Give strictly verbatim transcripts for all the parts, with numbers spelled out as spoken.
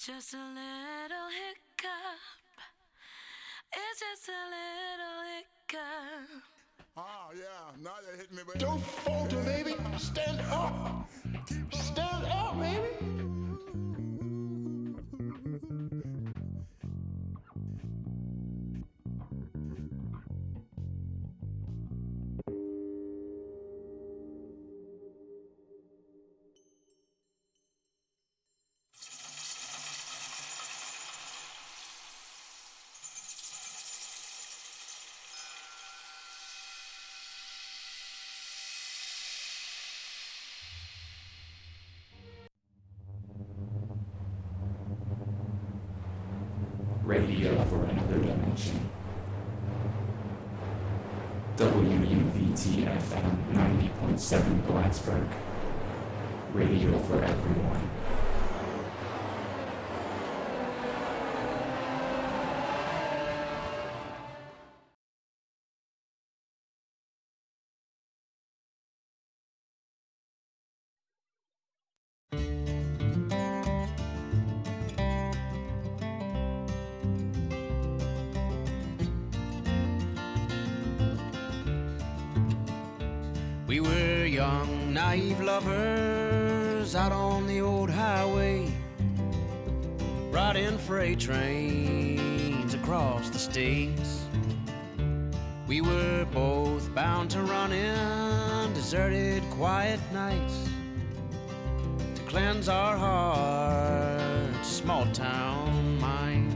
just a little hiccup. It's just a little hiccup. Ah, yeah, now you hit me, baby. Don't falter, baby. Stand up. Stand up, baby. Radio for another dimension. W U V T F M ninety point seven Blacksburg. Radio for everyone. We were young, naive lovers out on the old highway, riding freight trains across the states. We were both bound to run in deserted, quiet nights to cleanse our hearts, small town minds.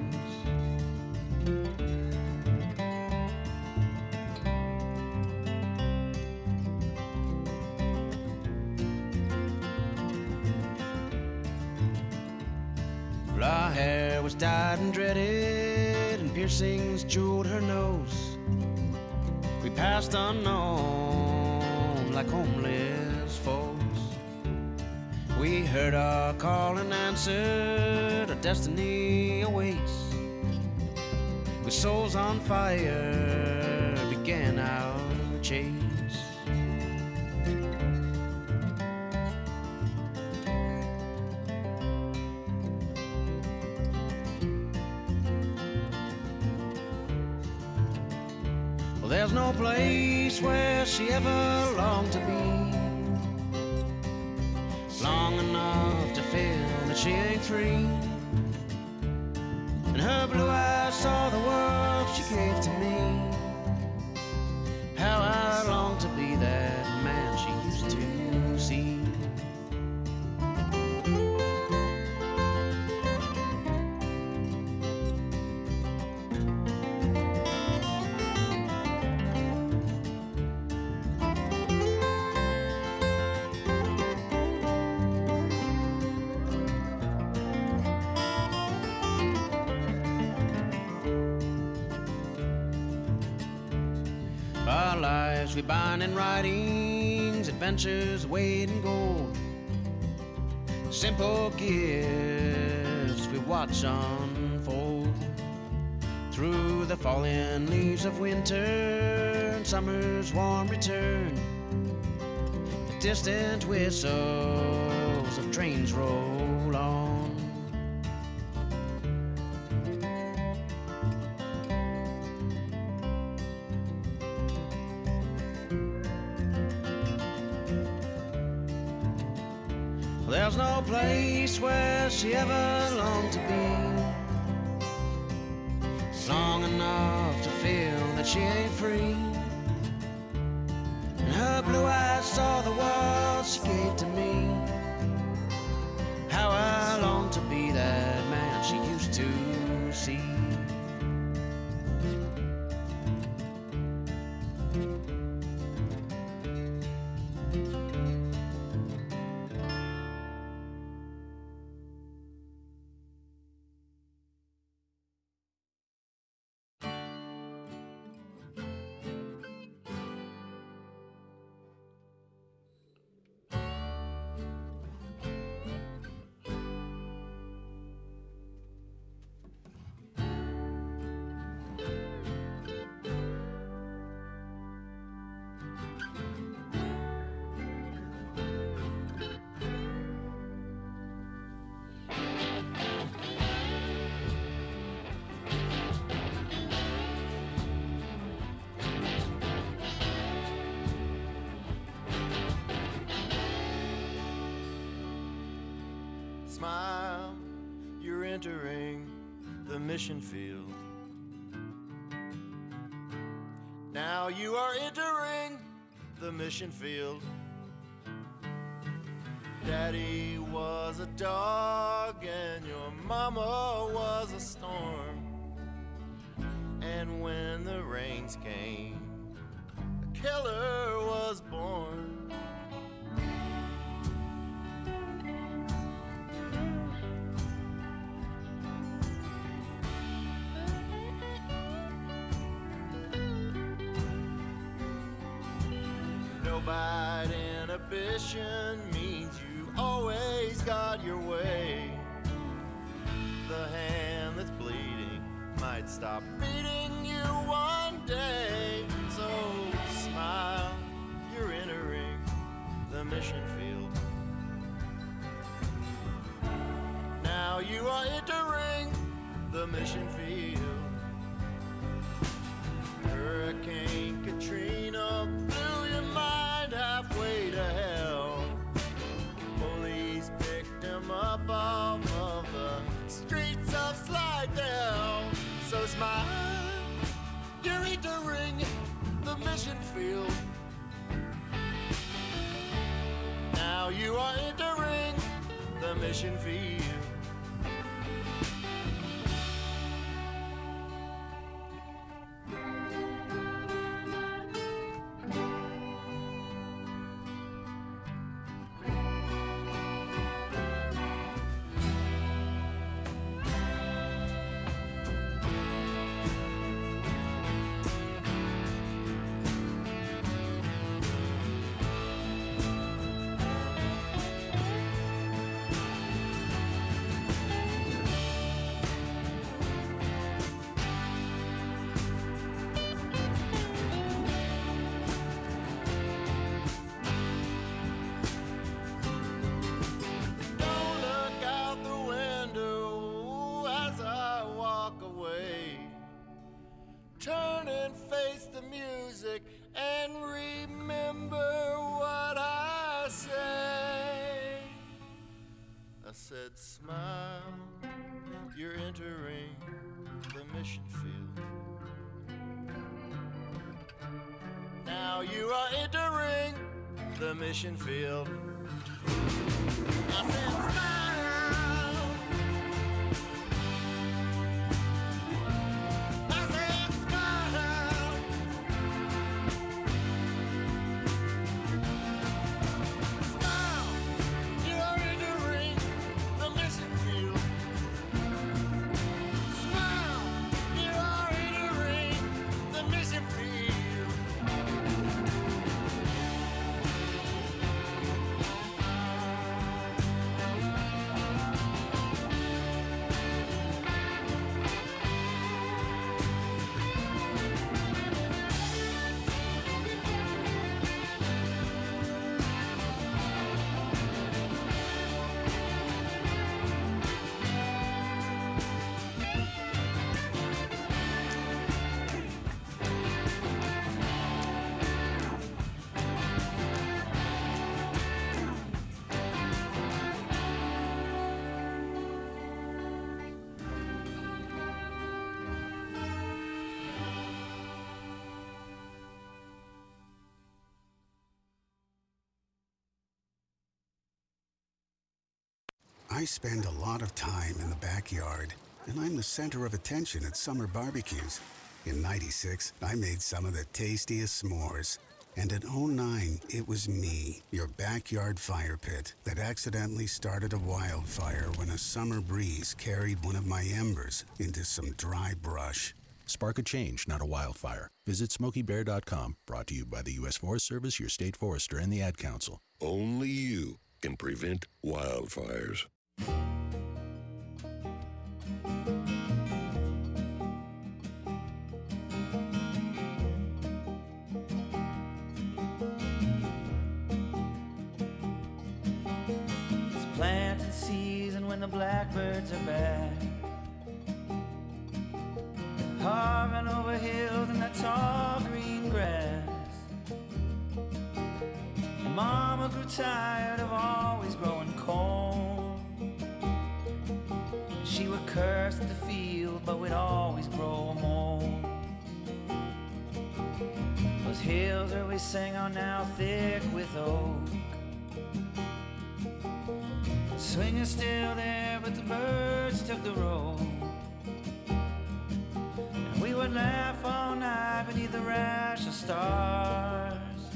Our hair was dyed and dreaded, and piercings jeweled her nose. We passed unknown like homeless folks. We heard our call and answered, our destiny awaits. With souls on fire began our chase. There's no place where she ever longed to be, long enough to feel that she ain't free. And her blue eyes saw the world she gave to me. How I long to be that man she used to see. Our lives we bind in writings, adventures weighed in gold. Simple gifts we watch unfold through the falling leaves of winter and summer's warm return. The distant whistles of trains roll on. There's no place where she ever longed to be, long enough to feel that she ain't free. And her blue eyes saw the world she gave to me. How I long to be that man she used to see. Smile, you're entering the mission field. Now you are entering the mission field. Daddy was a dog and your mama was a storm. And when the rains came, a killer was born. No bad inhibition means you always got your way. The hand that's bleeding might stop beating you one day. So smile, you're entering the mission field. Now you are entering the mission field. Hurricane Katrina blew your mind halfway to hell. Police picked him up off of the streets of Slidell. So smile, you're entering the mission field. Now you are entering the mission field. Turn and face the music and remember what I say. I said, smile, you're entering the mission field. Now you are entering the mission field. I said, smile. I spend a lot of time in the backyard, and I'm the center of attention at summer barbecues. In ninety-six, I made some of the tastiest s'mores. And in oh nine, it was me, your backyard fire pit, that accidentally started a wildfire when a summer breeze carried one of my embers into some dry brush. Spark a change, not a wildfire. Visit Smokey Bear dot com, brought to you by the U S Forest Service, your state forester, and the Ad Council. Only you can prevent wildfires. It's planting season when the blackbirds are back, hovering over hills in that tall green grass. And Mama grew tired of always growing corn. She would curse the field, but we'd always grow more. Those hills where we sang are now thick with oak. The swing is still there, but the birds took the road. And we would laugh all night beneath the rash of stars,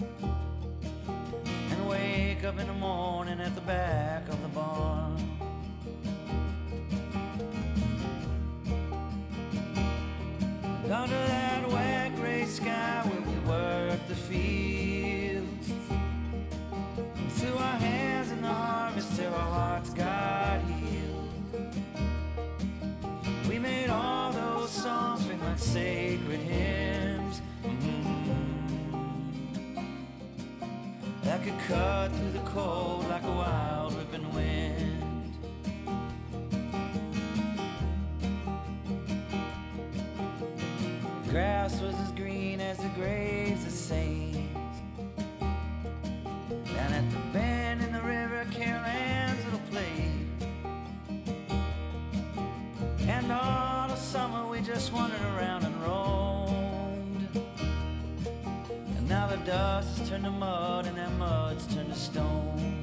and wake up in the morning at the back of the barn. Under that wet gray sky where we worked the fields, we threw our hands in the harvest till our hearts got healed. We made all those songs ring like sacred hymns, mm-hmm, that could cut through the cold like a wild ripping wind. Grass was as green as the graves of saints. Down at the bend in the river, Carol Ann's little play. And all the summer we just wandered around and roamed. And now the dust has turned to mud, and that mud's turned to stone.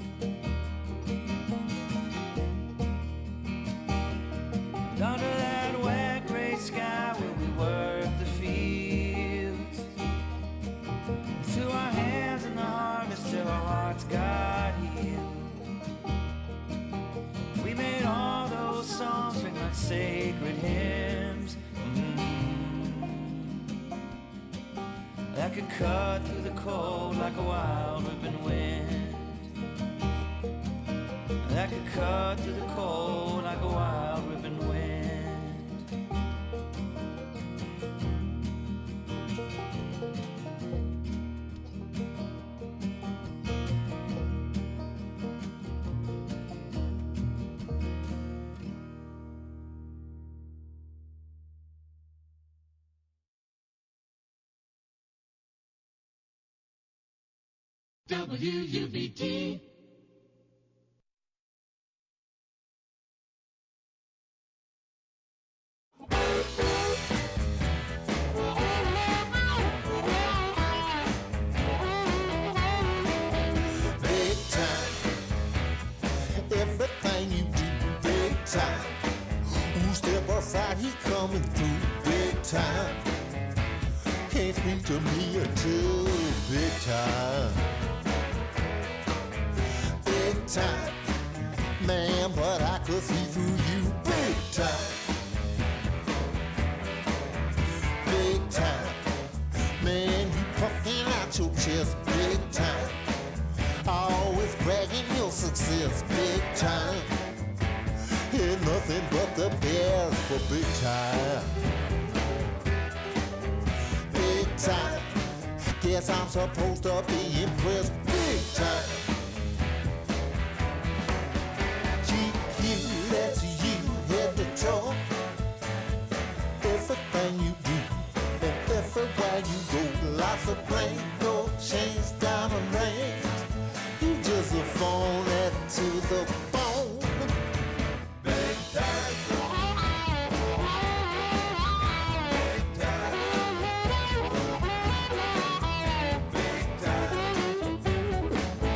And under that wet gray sky where we worked the fields, we threw our hands in the harvest till our hearts got healed. We made all those songs ring like sacred hymns, mm-hmm, that could cut through the cold like a wild ripping wind. That could cut through the cold like a wild ripping wind. W U B T. Big time. Everything you do, big time. Who step aside, he coming through, big time. Can't speak to me until big time. Big time. Man, but I could see through you, big time. Big time. Man, you puffing out your chest, big time. Always bragging your success, big time. Ain't nothing but the best for big time. Big time. Guess I'm supposed to be impressed, big time. G Q, that's you, head to toe. Everything you do, and everywhere you go, lots of brain, gold chains, diamond rings. You just a phone that to the bone. Big time. Big time. Big time.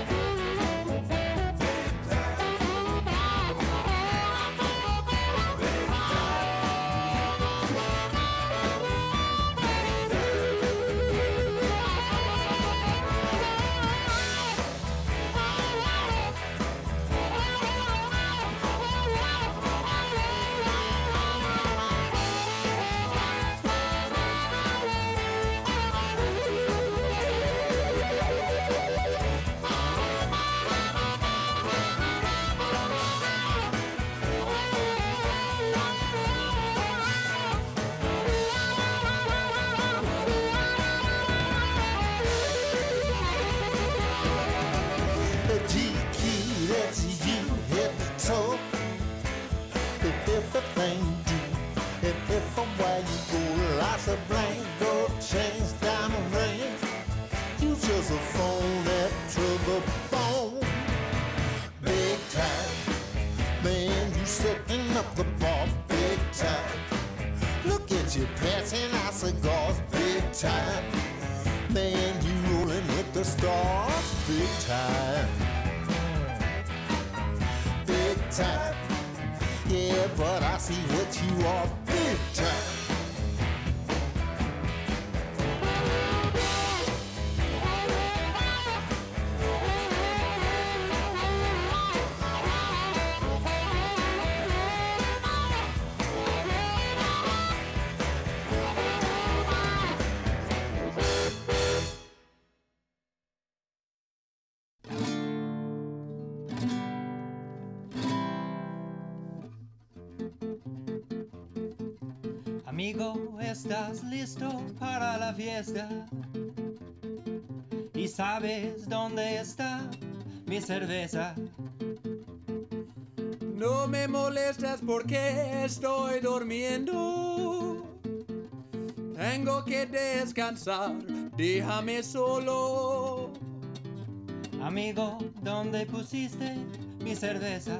Everything you do, and everywhere you go, lots of blank gold chains, diamond rings. You just a phone that to the bone. Big time, man, you setting up the time. Man, you rolling with the stars, big time. Big time. Yeah, but I see what you are, big time. Amigo, ¿estás listo para la fiesta? ¿Y sabes dónde está mi cerveza? No me molestas porque estoy durmiendo. Tengo que descansar, déjame solo. Amigo, ¿dónde pusiste mi cerveza?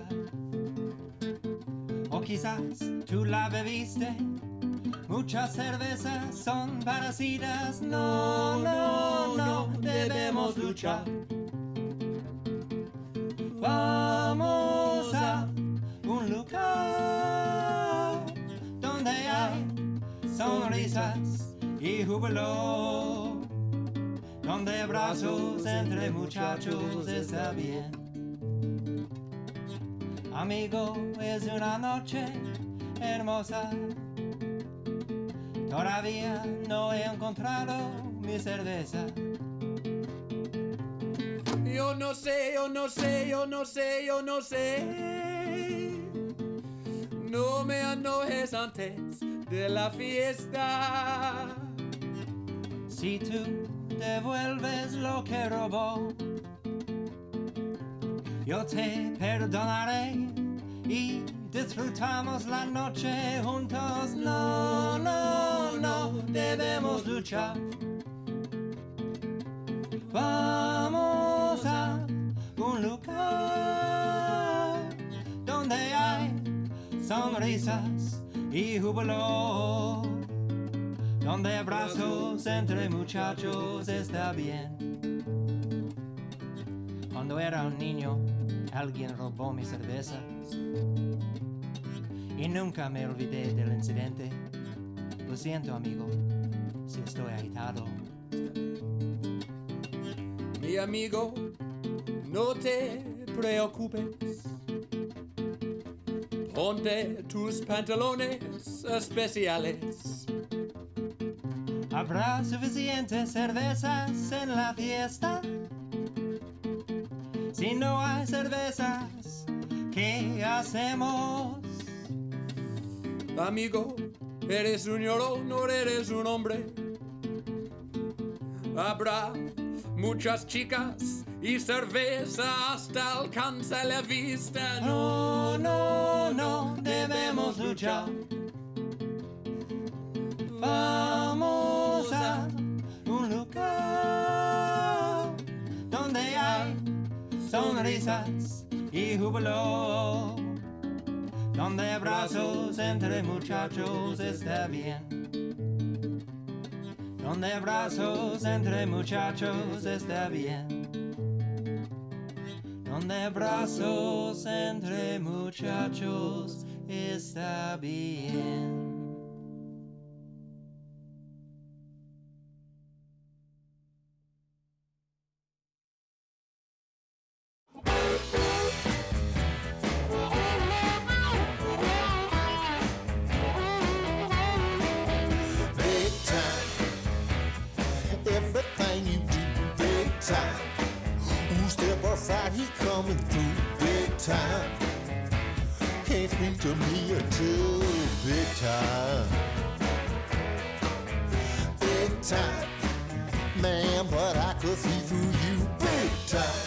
O quizás tú la bebiste. Muchas cervezas son parecidas. No, no, no, debemos luchar. Vamos a un lugar donde hay sonrisas y júbilo, donde abrazos entre muchachos está bien. Amigo, es una noche hermosa. Todavía no he encontrado mi cerveza. Yo no sé, yo no sé, yo no sé, yo no sé. No me enojes antes de la fiesta. Si tú devuelves lo que robó, yo te perdonaré y disfrutamos la noche juntos. No, no, no, debemos luchar. Vamos a un lugar donde hay sonrisas y júbilo, donde abrazos entre muchachos está bien. Cuando era un niño, alguien robó mi cerveza y nunca me olvidé del incidente. Lo siento, amigo, si estoy agitado. Mi amigo, no te preocupes. Ponte tus pantalones especiales. ¿Habrá suficientes cervezas en la fiesta? Si no hay cervezas, ¿qué hacemos? Amigo, eres un llorón, no eres un hombre. Habrá muchas chicas y cerveza hasta alcanza la vista. No, no, no, debemos luchar. Vamos a un lugar donde hay sonrisas y júbilo, donde abrazos entre muchachos está bien. Donde abrazos entre muchachos está bien. Donde abrazos entre muchachos está bien. He coming through big time. Can't speak to me until big time. Big time, man, but I could see through you big time.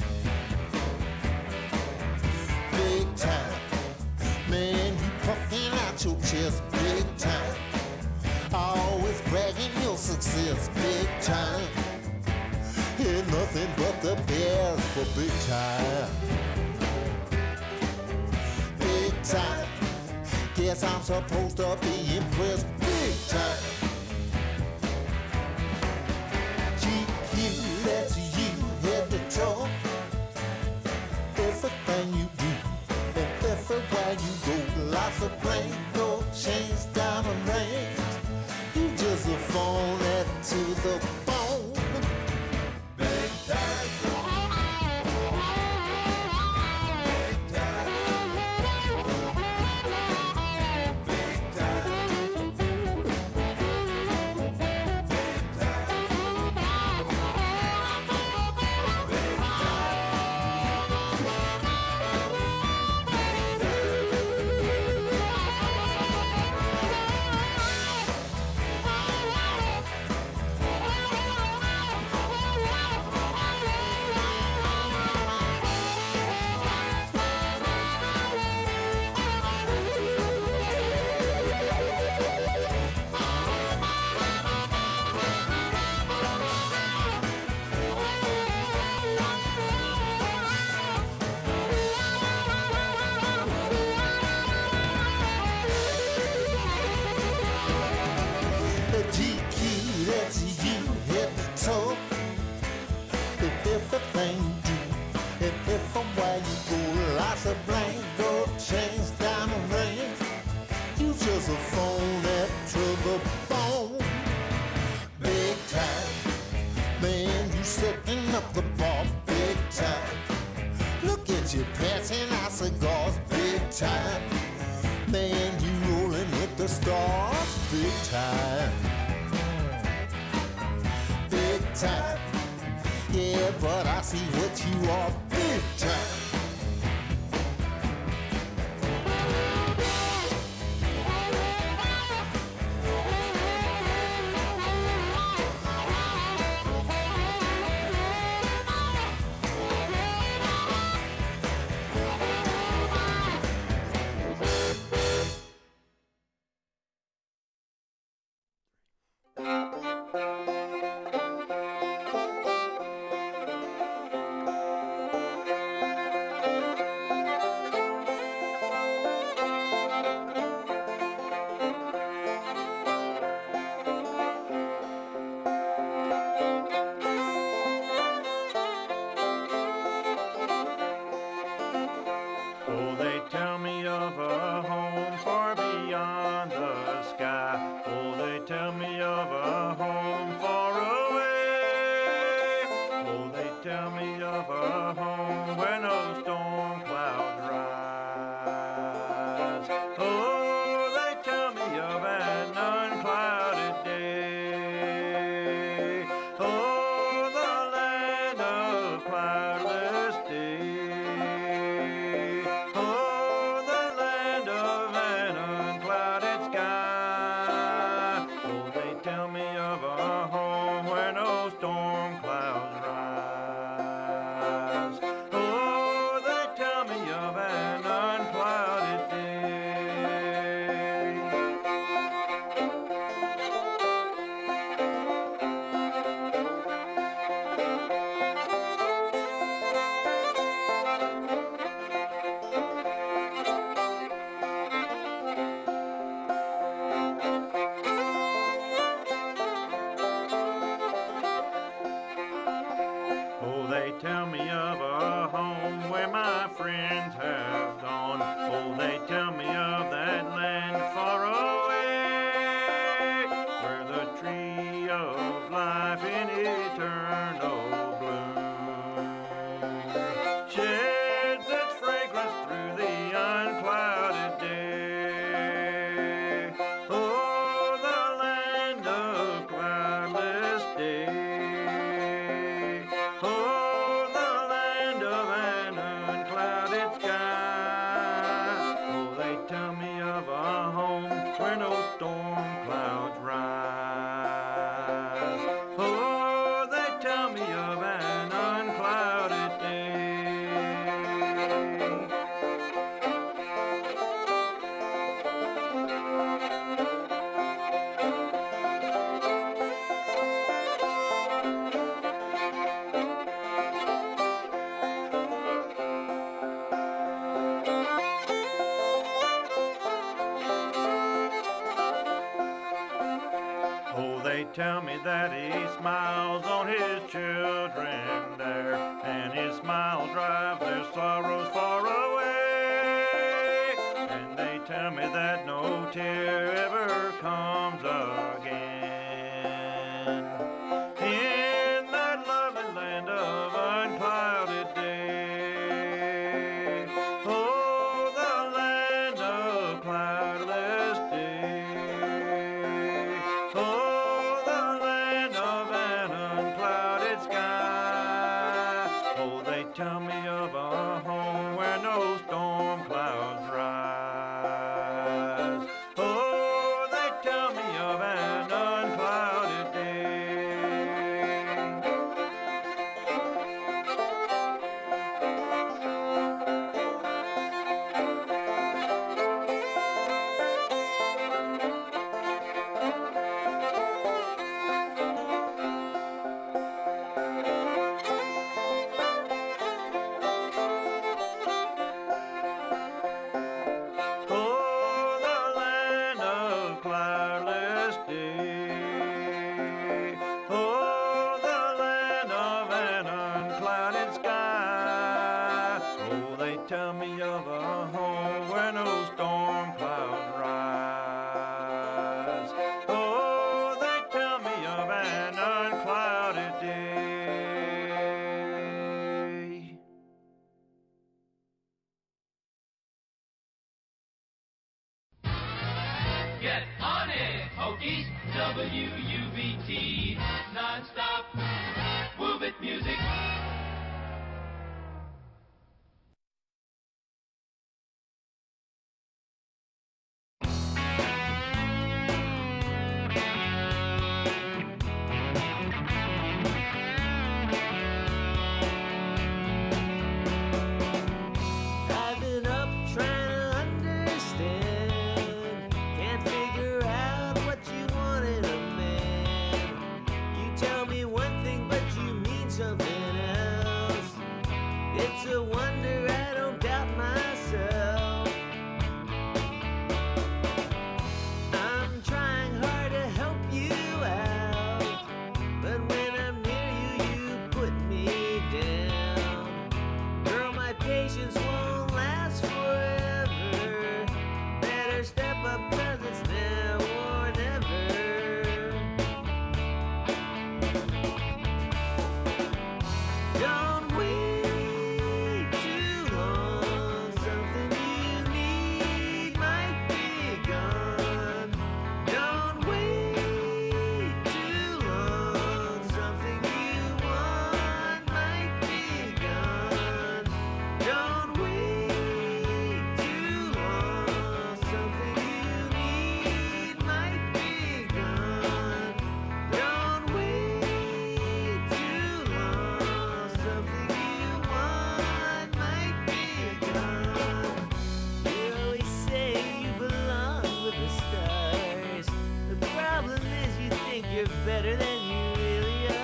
Big time, man, you puffing out your chest big time. Always bragging your success big time. Ain't nothing but the bears for big time. Big time. Guess I'm supposed to be impressed big time. while you go. Lots of blank gold chains, diamond rings. You just a phone that to the bone. Big time. Tell me that he smiles on his children there, and his smile drives their sorrows far away. tell me of a home where no storm clouds rise. Oh, they tell me of an unclouded day. Get on it, Hokies, W U B T, non-stop, move it music. I've been up trying to understand. Can't figure out what you want in a man. You tell me one thing, but you mean something else. It's a wonder I don't doubt myself. I'm trying hard to help you out, but when I'm near you, you put me down. Girl, my patience won't last forever. Better step up, cause it's now or never. Don't wait too long. Something you need might be gone. Don't wait too long. Something you want might be gone. Don't wait too long. Something you need might be gone. Don't wait too long. Something you want might be gone. You always say you belong with the stars. The problem is you think you're better than you really are.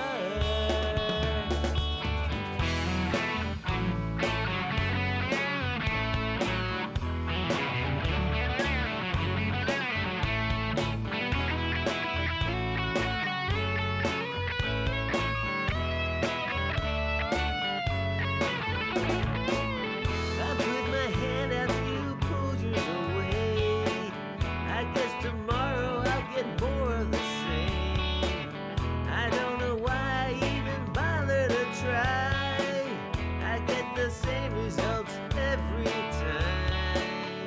I put my hand out, you pulled yours away. I guess tomorrow I'll get more of the same. I don't know why I even bother to try. I get the same results every time.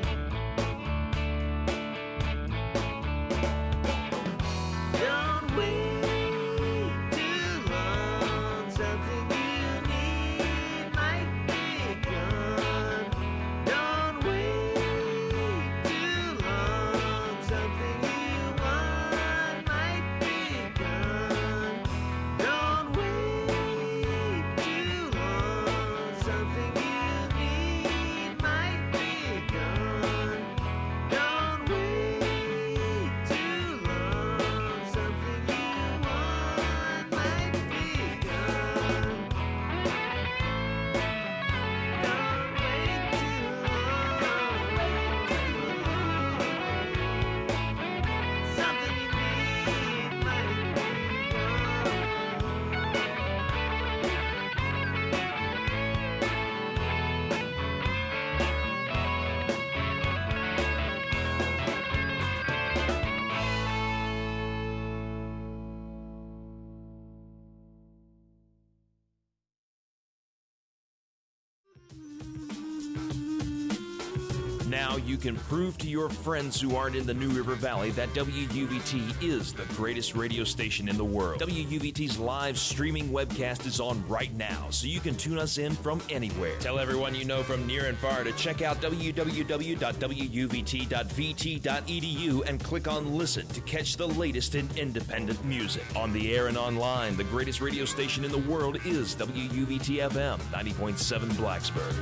Don't wait too long. Something you need might be gone. Don't wait too long. Something you want might be gone. Don't wait too long. Something you need might be gone. Don't wait too long. Something you want might be gone. Don't wait too long. Something you need might be Now you can prove to your friends who aren't in the New River Valley that W U B T is the greatest radio station in the world. W U B T's live streaming webcast is on right now, so you can tune us in from anywhere. Tell everyone you know from near and far to check out w w w dot w u b t dot v t dot e d u and click on Listen to catch the latest in independent music. On the air and online, the greatest radio station in the world is W U B T F M ninety point seven Blacksburg.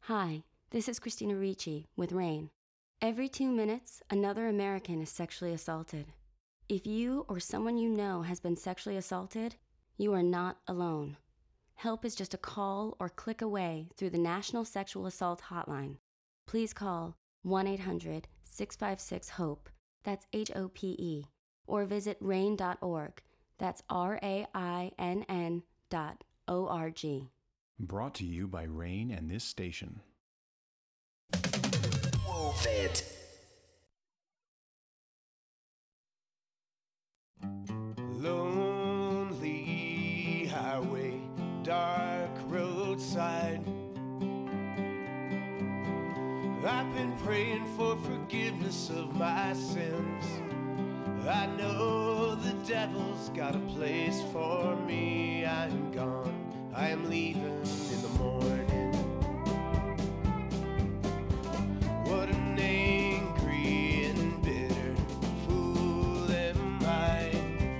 Hi, this is Christina Ricci with RAIN. Every two minutes, another American is sexually assaulted. If you or someone you know has been sexually assaulted, you are not alone. Help is just a call or click away through the National Sexual Assault Hotline. Please call one eight hundred six five six HOPE, that's H O P E, or visit rain dot org, that's R A I N N dot O R G. Brought to you by RAIN and this station. Move it. Lonely highway, dark roadside. I've been praying for forgiveness of my sins. I know the devil's got a place for me. I'm gone, I am leaving in the morning. What an angry and bitter fool am I.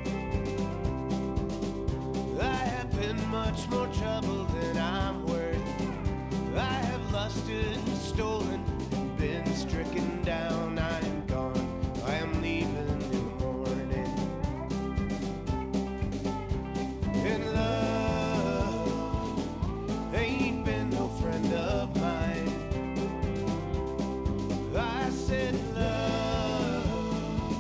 I have been much more trouble than I'm worth. I have lusted and stolen and been stricken down. I am gone, I am leaving in the morning. And love ain't been no friend of mine. I said love,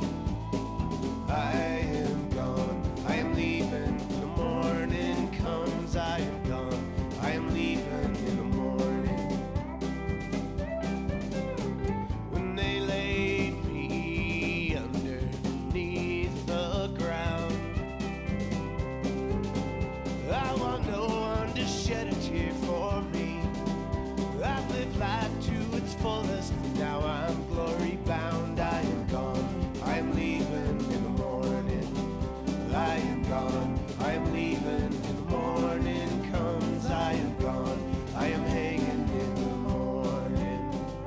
I am gone, I am leaving. The morning comes, I am gone, I am leaving in the morning. When they laid me underneath the ground, I want no one to shed a tear for me. I've lived life to its fullest, now I'm glory bound. I am gone, I am leaving in the morning. I am gone, I am leaving in the morning comes. I am gone, I am hanging in the morning.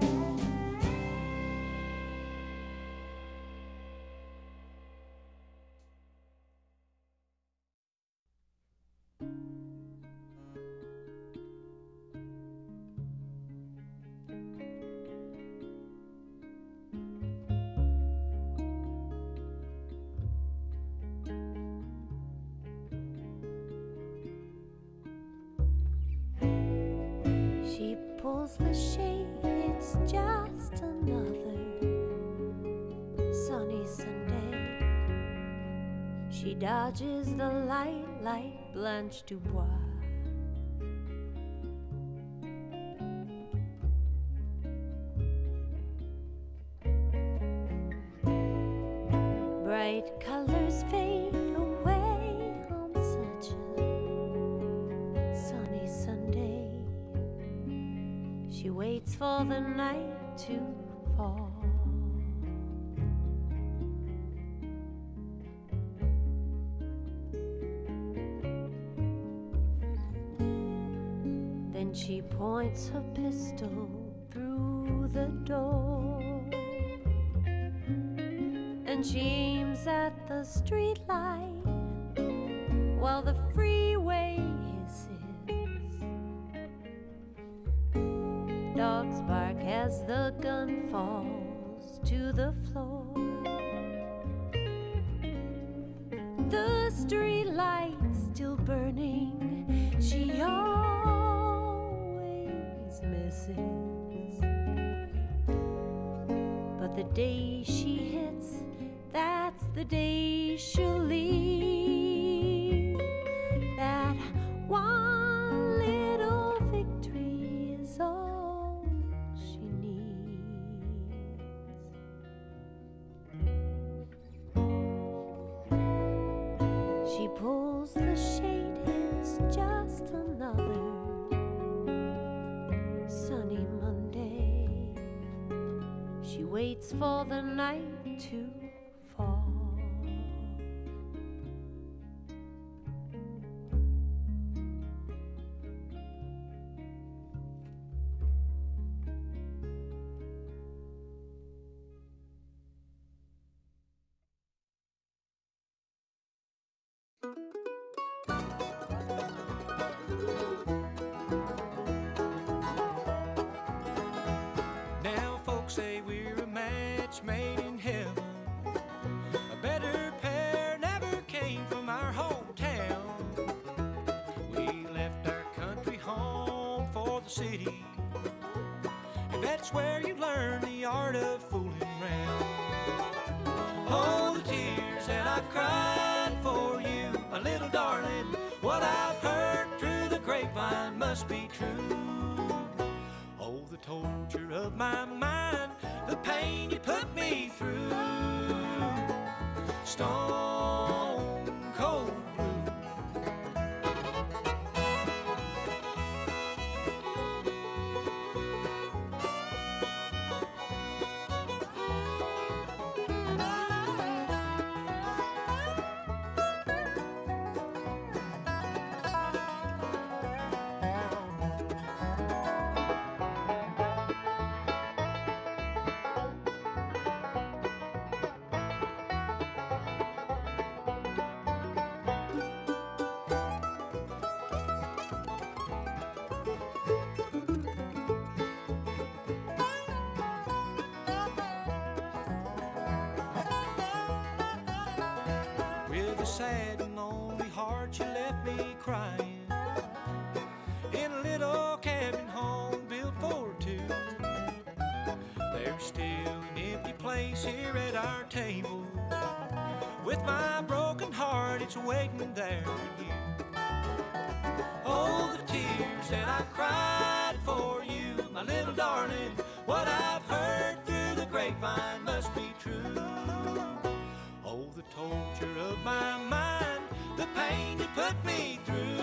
She pulls the shade, it's just another sunny Sunday. She dodges the light like Blanche Dubois. Bright colors fade away on such a sunny Sunday. She waits for the night to fall. Then she points her pistol through the door, and she aims at the street light while the freeway hisses. Dogs bark as the gun falls to the floor. The street light's still burning, she always misses. But the day she hits, that's the day she'll leave. That one little victory is all she needs. She pulls the shade, it's just another sunny Monday. She waits for the night to fall. It's where you learn the art of fooling around. Oh, the tears that I've cried for you, my little darling. What I've heard through the grapevine must be true. Oh, the torture of my mind, the pain you put me through. Stone cold blue. Sad and lonely heart, you left me crying in a little cabin home built for two. There's still an empty place here at our table. With my broken heart, it's waiting there for you. Oh, the tears that I've cried for you, my little darling. What I've heard through the grapevine must be true. Oh, the torture of my mind, the pain you put me through.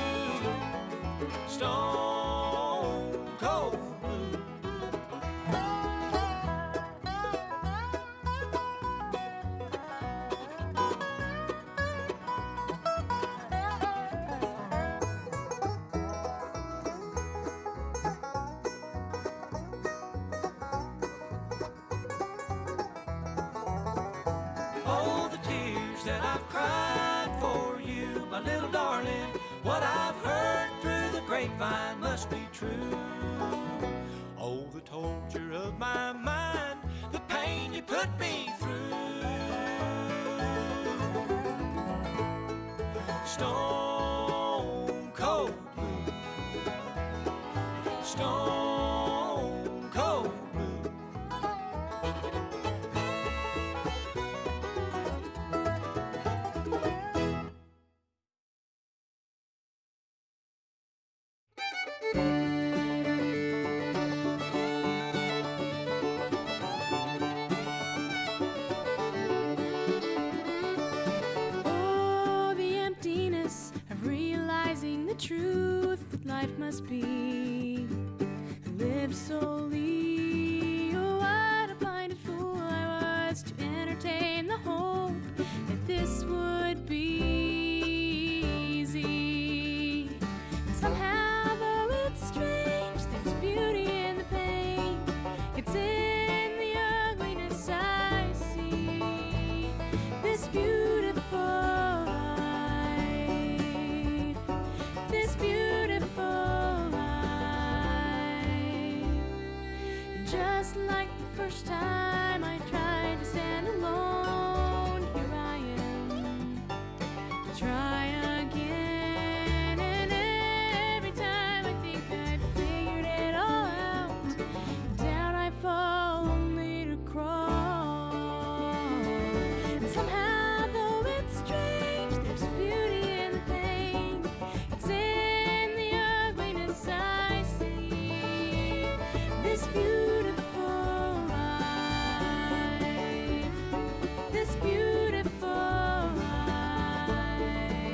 Stone cold blue. Oh, the tears that I've cried for you, my little darling. What I've heard through the grapevine must be true. Oh, the torture of my mind, the pain you put me through. Stone cold blue. Stone cold blue. Oh, the emptiness of realizing the truth that life must be. Live solely. Oh, what a blinded fool I was to entertain the hope that this would be easy. And somehow, though it's strange, there's beauty in the pain. It's in the ugliness I see. This beautiful life, this beautiful life. And just like the first time I tried to stand alone, here I am to try again. And every time I think I've figured it all out, down I fall only to crawl. And somehow, though it's strange, there's beauty in the pain. It's in the ugliness I see. This beautiful life, this beautiful life.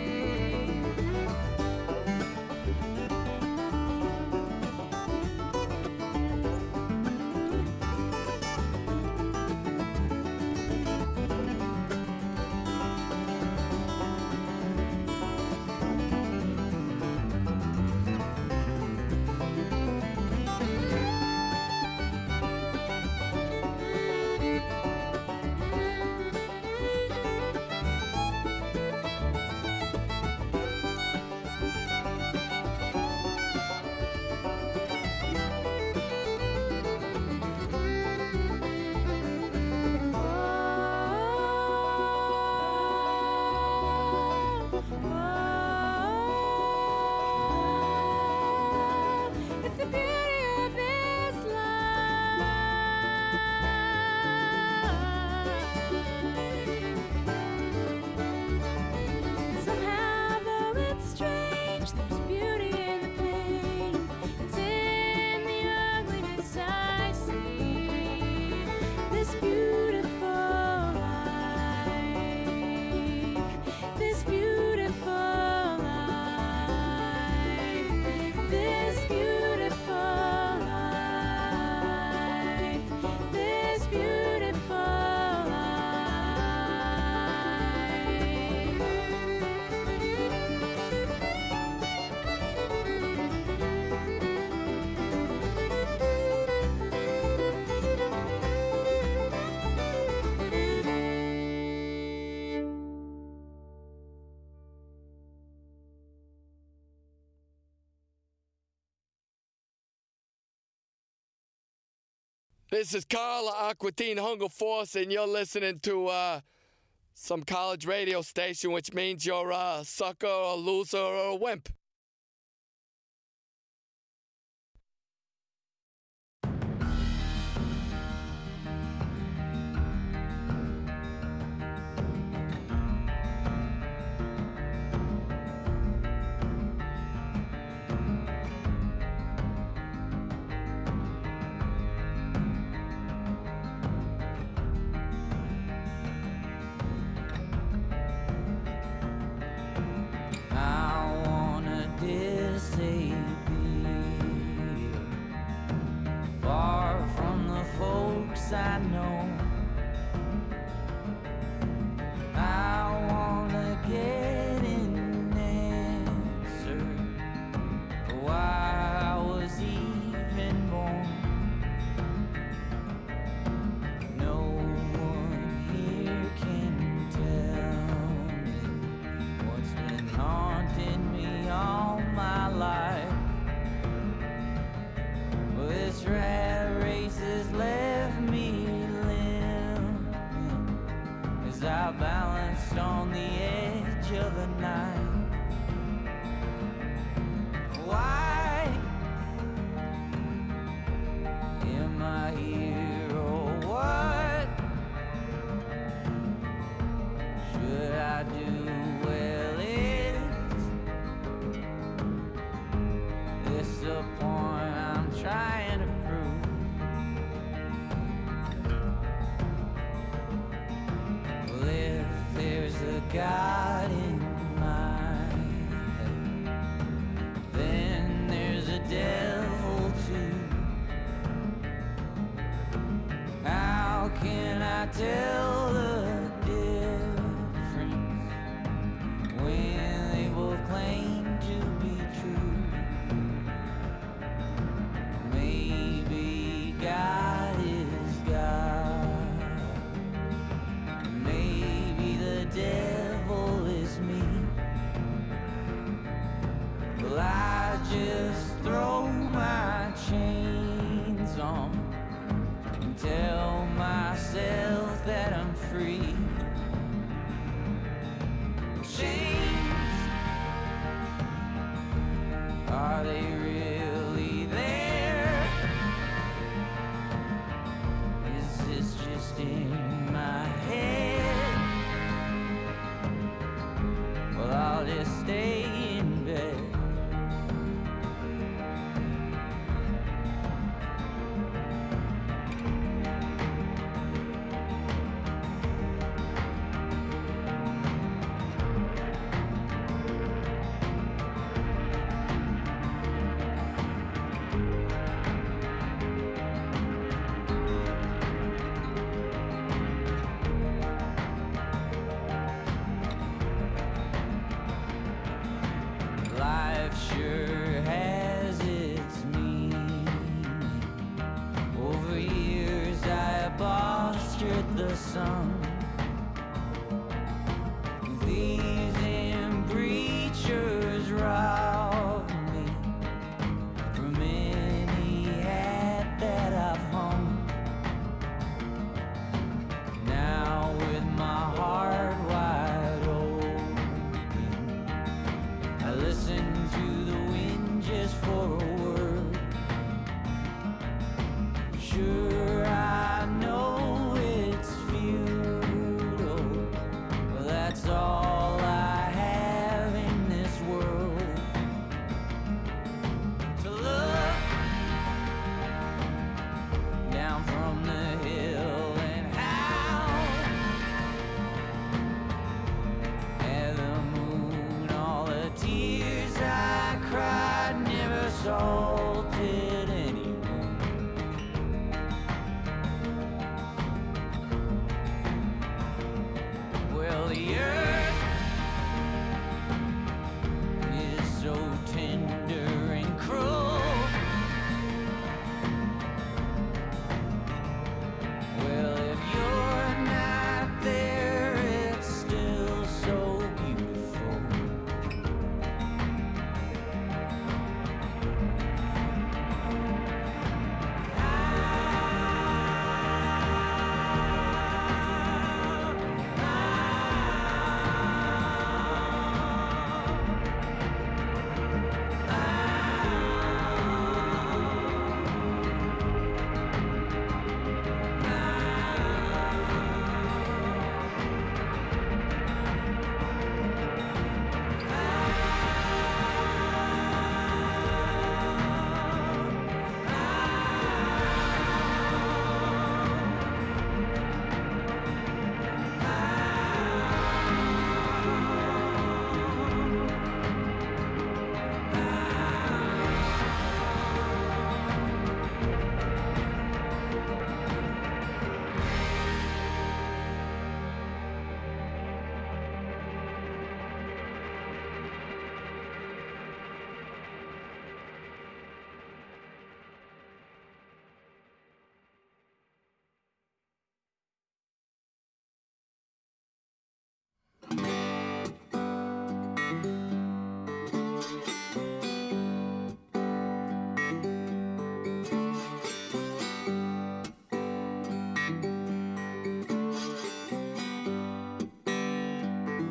This is Carl Aquatine Hunger Force, and you're listening to uh, some college radio station, which means you're a sucker, a loser, or a wimp. Far from the folks I know, I wanna get an answer why I was even born. No one here can tell me what's been haunting me all my life. This rat race has left me limping as I balanced on the edge of the night. Why am I here or what should I do? Well, is this the point I'm trying to prove? Well, if there's a God in my head, then there's a devil too. How can I tell the difference when they both claim to be true? Maybe God is God, maybe the devil is me. Well, I just throw my chains on and tell myself that I'm free. Chains, are they really there? Is this just in my head? Well, I'll just stay in bed. Life sure has its meaning. Over years I postured the sun.